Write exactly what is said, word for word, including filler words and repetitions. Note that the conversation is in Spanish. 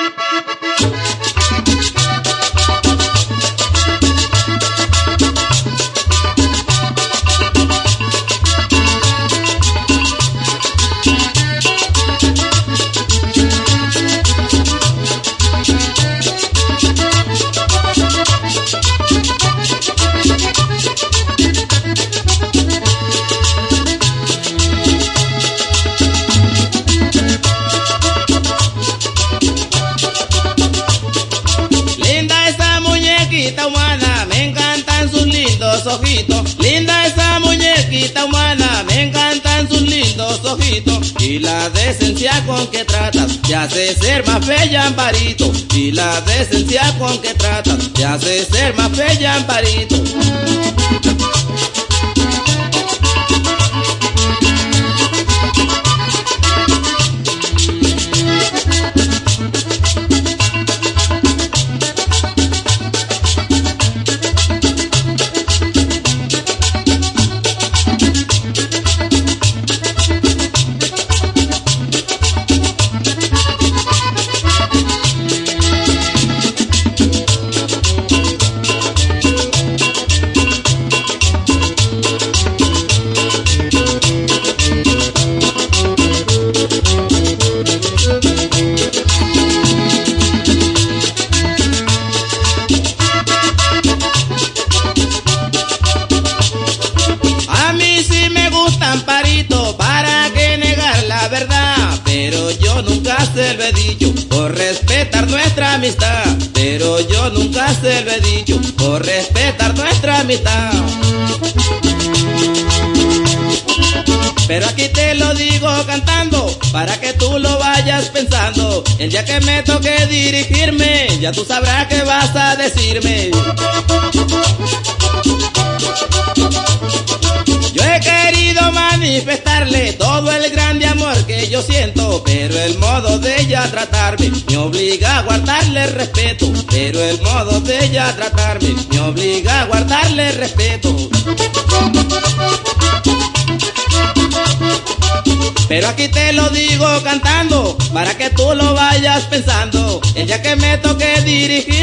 Humana, me encantan sus lindos ojitos. Linda esa muñequita humana, me encantan sus lindos ojitos. Y la decencia con que tratas te hace ser más bella, Amparito. Y la decencia con que tratas te hace ser más bella, Amparito. Amparito, ¿para qué negar la verdad? Pero yo nunca se lo he dicho por respetar nuestra amistad. Pero yo nunca se lo he dicho por respetar nuestra amistad. Pero aquí te lo digo cantando, para que tú lo vayas pensando. El día que me toque dirigirme, ya tú sabrás qué vas a decirme. Yo he querido manifestarle todo el grande amor que yo siento, pero el modo de ella tratarme me obliga a guardarle respeto. Pero el modo de ella tratarme me obliga a guardarle respeto. Pero aquí te lo digo cantando, para que tú lo vayas pensando. El día que me toque dirigir